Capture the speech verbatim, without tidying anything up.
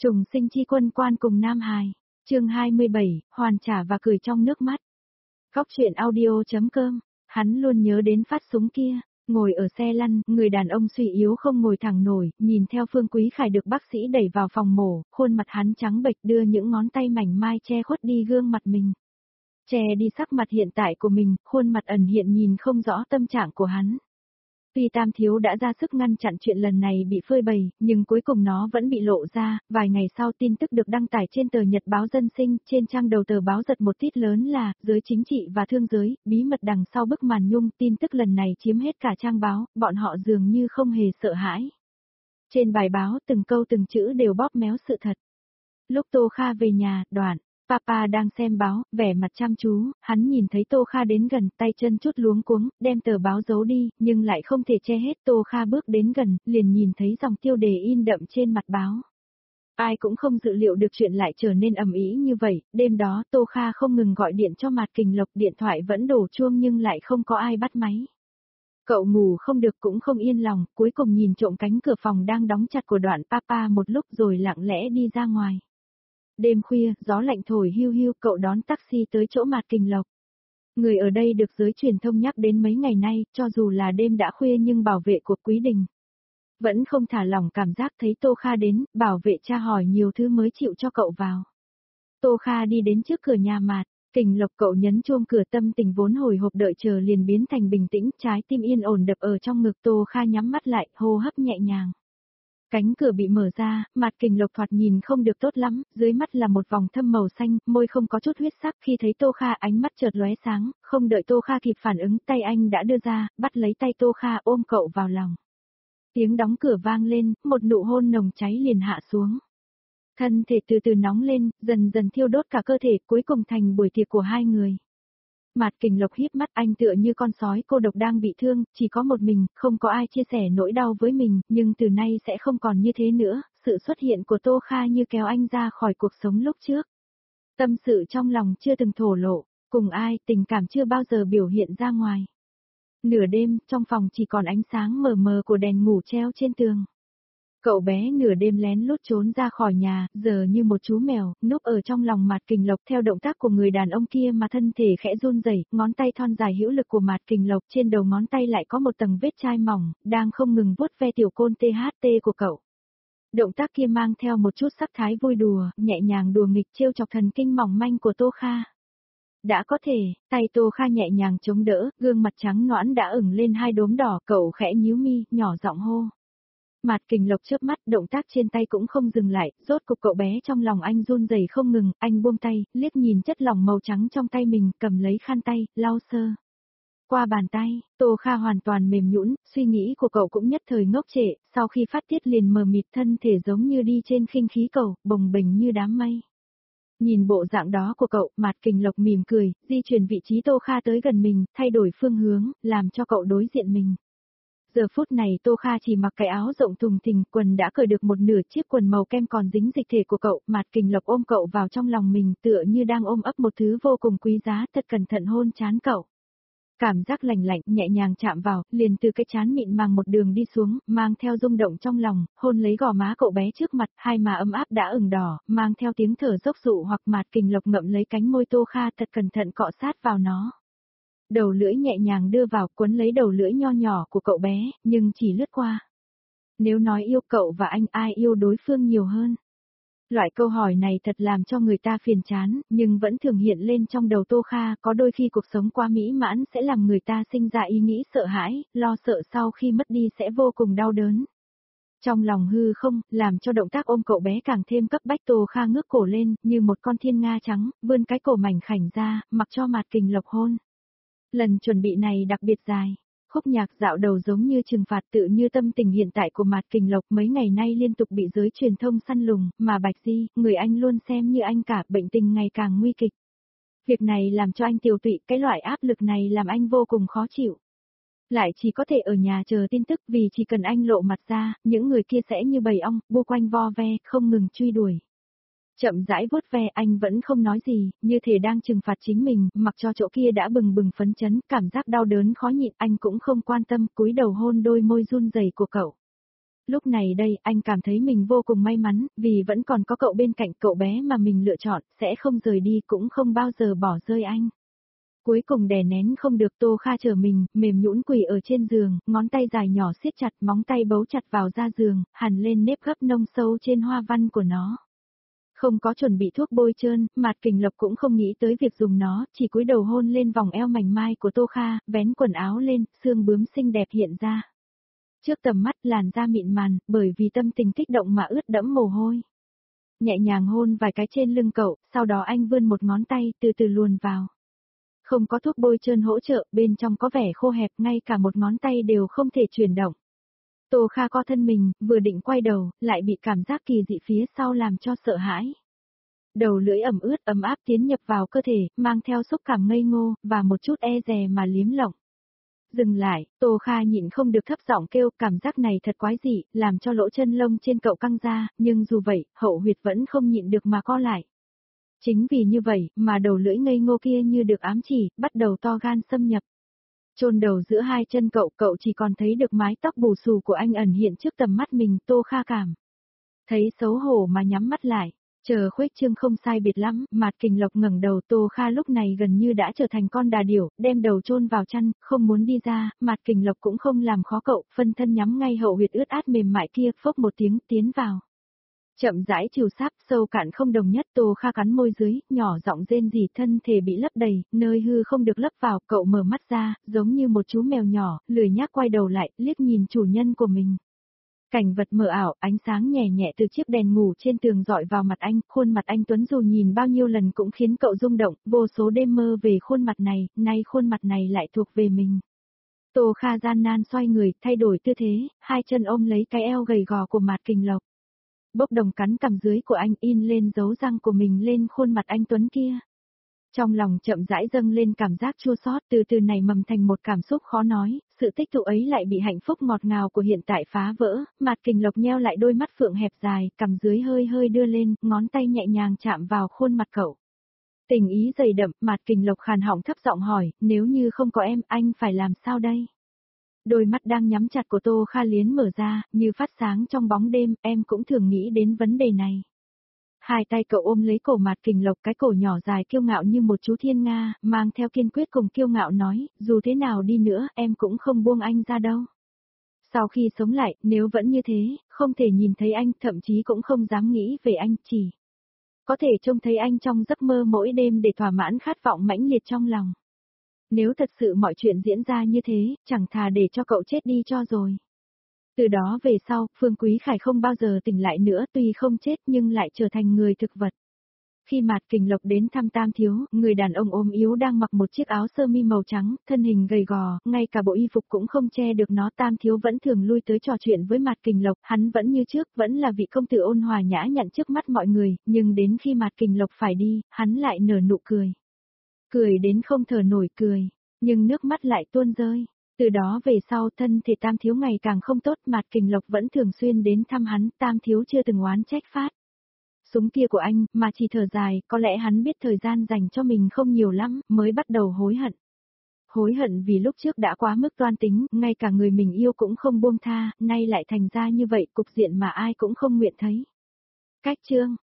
Trùng sinh chi quân quan cùng Nam Hài. Chương hai mươi bảy, hoàn trả và cười trong nước mắt. Góc truyện audio.com. Hắn luôn nhớ đến phát súng kia, ngồi ở xe lăn, người đàn ông suy yếu không ngồi thẳng nổi, nhìn theo Phương Quý Khải được bác sĩ đẩy vào phòng mổ, khuôn mặt hắn trắng bệch đưa những ngón tay mảnh mai che khuất đi gương mặt mình. Che đi sắc mặt hiện tại của mình, khuôn mặt ẩn hiện nhìn không rõ tâm trạng của hắn. Tuy Tam Thiếu đã ra sức ngăn chặn chuyện lần này bị phơi bày, nhưng cuối cùng nó vẫn bị lộ ra, vài ngày sau tin tức được đăng tải trên tờ Nhật báo Dân Sinh, trên trang đầu tờ báo giật một tít lớn là, giới chính trị và thương giới, bí mật đằng sau bức màn nhung, tin tức lần này chiếm hết cả trang báo, bọn họ dường như không hề sợ hãi. Trên bài báo, từng câu từng chữ đều bóp méo sự thật. Lúc Tô Kha về nhà, đoạn. Papa đang xem báo, vẻ mặt chăm chú, hắn nhìn thấy Tô Kha đến gần, tay chân chút luống cuống, đem tờ báo giấu đi, nhưng lại không thể che hết. Tô Kha bước đến gần, liền nhìn thấy dòng tiêu đề in đậm trên mặt báo. Ai cũng không dự liệu được chuyện lại trở nên ầm ĩ như vậy, đêm đó Tô Kha không ngừng gọi điện cho Mạt Kình Lộc, điện thoại vẫn đổ chuông nhưng lại không có ai bắt máy. Cậu ngủ không được cũng không yên lòng, cuối cùng nhìn trộm cánh cửa phòng đang đóng chặt của Đoạn Papa một lúc rồi lặng lẽ đi ra ngoài. Đêm khuya, gió lạnh thổi hiu hiu, cậu đón taxi tới chỗ Mạt Kình Lộc. Người ở đây được giới truyền thông nhắc đến mấy ngày nay, cho dù là đêm đã khuya nhưng bảo vệ của Quý Đình vẫn không thả lỏng cảm giác thấy Tô Kha đến, bảo vệ tra hỏi nhiều thứ mới chịu cho cậu vào. Tô Kha đi đến trước cửa nhà Mạt Kình Lộc, cậu nhấn chuông cửa, tâm tình vốn hồi hộp đợi chờ liền biến thành bình tĩnh, trái tim yên ổn đập ở trong ngực. Tô Kha nhắm mắt lại, hô hấp nhẹ nhàng. Cánh cửa bị mở ra, Mạt Kình Lộc thoạt nhìn không được tốt lắm, dưới mắt là một vòng thâm màu xanh, môi không có chút huyết sắc. Khi thấy Tô Kha ánh mắt chợt lóe sáng, không đợi Tô Kha kịp phản ứng, tay anh đã đưa ra, bắt lấy tay Tô Kha ôm cậu vào lòng. Tiếng đóng cửa vang lên, một nụ hôn nồng cháy liền hạ xuống. Thân thể từ từ nóng lên, dần dần thiêu đốt cả cơ thể, cuối cùng thành buổi tiệc của hai người. Mạt Kình Lộc híp mắt, anh tựa như con sói cô độc đang bị thương, chỉ có một mình, không có ai chia sẻ nỗi đau với mình, nhưng từ nay sẽ không còn như thế nữa, sự xuất hiện của Tô Kha như kéo anh ra khỏi cuộc sống lúc trước. Tâm sự trong lòng chưa từng thổ lộ, cùng ai, tình cảm chưa bao giờ biểu hiện ra ngoài. Nửa đêm, trong phòng chỉ còn ánh sáng mờ mờ của đèn ngủ treo trên tường. Cậu bé nửa đêm lén lút trốn ra khỏi nhà, giờ như một chú mèo, núp ở trong lòng Mạt Kình Lộc theo động tác của người đàn ông kia mà thân thể khẽ run rẩy, ngón tay thon dài hữu lực của Mạt Kình Lộc trên đầu ngón tay lại có một tầng vết chai mỏng, đang không ngừng vuốt ve tiểu côn tê hát tê của cậu. Động tác kia mang theo một chút sắc thái vui đùa, nhẹ nhàng đùa nghịch trêu chọc thần kinh mỏng manh của Tô Kha. Đã có thể, tay Tô Kha nhẹ nhàng chống đỡ, gương mặt trắng nõn đã ửng lên hai đốm đỏ, cậu khẽ nhíu mi, nhỏ giọng hô. Mạt Kình Lộc chớp mắt, động tác trên tay cũng không dừng lại, rốt cục cậu bé trong lòng anh run rẩy không ngừng, anh buông tay, liếc nhìn chất lỏng màu trắng trong tay mình, cầm lấy khăn tay, lau sơ qua bàn tay. Tô Kha hoàn toàn mềm nhũn, suy nghĩ của cậu cũng nhất thời ngốc trệ, sau khi phát tiết liền mờ mịt, thân thể giống như đi trên khinh khí cầu, bồng bềnh như đám mây. Nhìn bộ dạng đó của cậu, Mạt Kình Lộc mỉm cười, di chuyển vị trí Tô Kha tới gần mình, thay đổi phương hướng, làm cho cậu đối diện mình. Giờ phút này Tô Kha chỉ mặc cái áo rộng thùng thình, quần đã cởi được một nửa, chiếc quần màu kem còn dính dịch thể của cậu. Mạt Kình Lộc ôm cậu vào trong lòng mình, tựa như đang ôm ấp một thứ vô cùng quý giá, thật cẩn thận hôn trán cậu. Cảm giác lạnh lạnh, nhẹ nhàng chạm vào, liền từ cái trán mịn màng một đường đi xuống, mang theo rung động trong lòng, hôn lấy gò má cậu bé trước mặt, hai má ấm áp đã ửng đỏ, mang theo tiếng thở dốc dụ hoặc. Mạt Kình Lộc ngậm lấy cánh môi Tô Kha thật cẩn thận cọ sát vào nó. Đầu lưỡi nhẹ nhàng đưa vào, quấn lấy đầu lưỡi nho nhỏ của cậu bé, nhưng chỉ lướt qua. Nếu nói yêu cậu và anh, ai yêu đối phương nhiều hơn? Loại câu hỏi này thật làm cho người ta phiền chán, nhưng vẫn thường hiện lên trong đầu Tô Kha. Có đôi khi cuộc sống quá mỹ mãn sẽ làm người ta sinh ra ý nghĩ sợ hãi, lo sợ sau khi mất đi sẽ vô cùng đau đớn. Trong lòng hư không, làm cho động tác ôm cậu bé càng thêm cấp bách. Tô Kha ngước cổ lên, như một con thiên nga trắng, vươn cái cổ mảnh khảnh ra, mặc cho Mạt Kình Lộc hôn. Lần chuẩn bị này đặc biệt dài. Khúc nhạc dạo đầu giống như trừng phạt, tự như tâm tình hiện tại của Mạt Kình Lộc mấy ngày nay liên tục bị giới truyền thông săn lùng, mà Bạch Di, người anh luôn xem như anh cả, bệnh tình ngày càng nguy kịch. Việc này làm cho anh tiều tụy, cái loại áp lực này làm anh vô cùng khó chịu. Lại chỉ có thể ở nhà chờ tin tức, vì chỉ cần anh lộ mặt ra, những người kia sẽ như bầy ong, bu quanh vo ve, không ngừng truy đuổi. Chậm rãi vuốt ve, anh vẫn không nói gì, như thể đang trừng phạt chính mình, mặc cho chỗ kia đã bừng bừng phấn chấn, cảm giác đau đớn khó nhịn, anh cũng không quan tâm, cúi đầu hôn đôi môi run rẩy của cậu. Lúc này đây, anh cảm thấy mình vô cùng may mắn, vì vẫn còn có cậu bên cạnh, cậu bé mà mình lựa chọn, sẽ không rời đi cũng không bao giờ bỏ rơi anh. Cuối cùng đè nén không được, Tô Kha chờ mình, mềm nhũn quỳ ở trên giường, ngón tay dài nhỏ siết chặt, móng tay bấu chặt vào da giường, hằn lên nếp gấp nông sâu trên hoa văn của nó. Không có chuẩn bị thuốc bôi trơn, Mạt Kình Lộc cũng không nghĩ tới việc dùng nó, chỉ cúi đầu hôn lên vòng eo mảnh mai của Tô Kha, vén quần áo lên, xương bướm xinh đẹp hiện ra. Trước tầm mắt làn da mịn màn, bởi vì tâm tình kích động mà ướt đẫm mồ hôi. Nhẹ nhàng hôn vài cái trên lưng cậu, sau đó anh vươn một ngón tay từ từ luồn vào. Không có thuốc bôi trơn hỗ trợ, bên trong có vẻ khô hẹp, ngay cả một ngón tay đều không thể chuyển động. Tô Kha co thân mình, vừa định quay đầu, lại bị cảm giác kỳ dị phía sau làm cho sợ hãi. Đầu lưỡi ẩm ướt ấm áp tiến nhập vào cơ thể, mang theo xúc cảm ngây ngô, và một chút e dè mà liếm lộng. Dừng lại, Tô Kha nhịn không được thấp giọng kêu, cảm giác này thật quái dị, làm cho lỗ chân lông trên cậu căng ra, nhưng dù vậy, hậu huyệt vẫn không nhịn được mà co lại. Chính vì như vậy, mà đầu lưỡi ngây ngô kia như được ám chỉ, bắt đầu to gan xâm nhập. Chôn đầu giữa hai chân cậu, cậu chỉ còn thấy được mái tóc bù xù của anh ẩn hiện trước tầm mắt mình, Tô Kha cảm. Thấy xấu hổ mà nhắm mắt lại, chờ khuếch trương không sai biệt lắm, Mạt Kình Lộc ngẩng đầu, Tô Kha lúc này gần như đã trở thành con đà điểu, đem đầu chôn vào chăn, không muốn đi ra, Mạt Kình Lộc cũng không làm khó cậu, phân thân nhắm ngay hậu huyệt ướt át mềm mại kia, phốc một tiếng, tiến vào. Chậm rãi chiều sáp, sâu cạn không đồng nhất, Tô Kha cắn môi dưới, nhỏ giọng rên rỉ, thân thể bị lấp đầy, nơi hư không được lấp vào, cậu mở mắt ra, giống như một chú mèo nhỏ, lười nhác quay đầu lại, liếc nhìn chủ nhân của mình. Cảnh vật mờ ảo, ánh sáng nhẹ nhẹ từ chiếc đèn ngủ trên tường dọi vào mặt anh, khuôn mặt anh tuấn dù nhìn bao nhiêu lần cũng khiến cậu rung động, vô số đêm mơ về khuôn mặt này, nay khuôn mặt này lại thuộc về mình. Tô Kha gian nan xoay người, thay đổi tư thế, hai chân ôm lấy cái eo gầy gò của Mạt Kình Lộc. Bốc đồng cắn cằm dưới của anh, in lên dấu răng của mình lên khuôn mặt anh tuấn kia. Trong lòng chậm rãi dâng lên cảm giác chua xót, từ từ này mầm thành một cảm xúc khó nói, sự tích tụ ấy lại bị hạnh phúc ngọt ngào của hiện tại phá vỡ, Mạt Kình Lộc nheo lại đôi mắt phượng hẹp dài, cằm dưới hơi hơi đưa lên, ngón tay nhẹ nhàng chạm vào khuôn mặt cậu. Tình ý dày đậm, Mạt Kình Lộc khàn họng thấp giọng hỏi, nếu như không có em, anh phải làm sao đây? Đôi mắt đang nhắm chặt của Tô Kha Liến mở ra, như phát sáng trong bóng đêm, em cũng thường nghĩ đến vấn đề này. Hai tay cậu ôm lấy cổ Mạt Kình Lộc, cái cổ nhỏ dài kiêu ngạo như một chú thiên nga, mang theo kiên quyết cùng kiêu ngạo nói, dù thế nào đi nữa, em cũng không buông anh ra đâu. Sau khi sống lại, nếu vẫn như thế, không thể nhìn thấy anh, thậm chí cũng không dám nghĩ về anh, chỉ có thể trông thấy anh trong giấc mơ mỗi đêm để thỏa mãn khát vọng mãnh liệt trong lòng. Nếu thật sự mọi chuyện diễn ra như thế, chẳng thà để cho cậu chết đi cho rồi. Từ đó về sau, Phương Quý Khải không bao giờ tỉnh lại nữa, tuy không chết nhưng lại trở thành người thực vật. Khi Mạt Kình Lộc đến thăm Tam Thiếu, người đàn ông ốm yếu đang mặc một chiếc áo sơ mi màu trắng, thân hình gầy gò, ngay cả bộ y phục cũng không che được nó. Tam Thiếu vẫn thường lui tới trò chuyện với Mạt Kình Lộc, hắn vẫn như trước, vẫn là vị công tử ôn hòa nhã nhặn trước mắt mọi người, nhưng đến khi Mạt Kình Lộc phải đi, hắn lại nở nụ cười. Cười đến không thở nổi cười, nhưng nước mắt lại tuôn rơi. Từ đó về sau thân thể Tam Thiếu ngày càng không tốt, Mạt Kình Lộc vẫn thường xuyên đến thăm hắn, Tam Thiếu chưa từng oán trách phát. Súng kia của anh, mà chỉ thở dài, có lẽ hắn biết thời gian dành cho mình không nhiều lắm, mới bắt đầu hối hận. Hối hận vì lúc trước đã quá mức toan tính, ngay cả người mình yêu cũng không buông tha, nay lại thành ra như vậy, cục diện mà ai cũng không nguyện thấy. Cách chương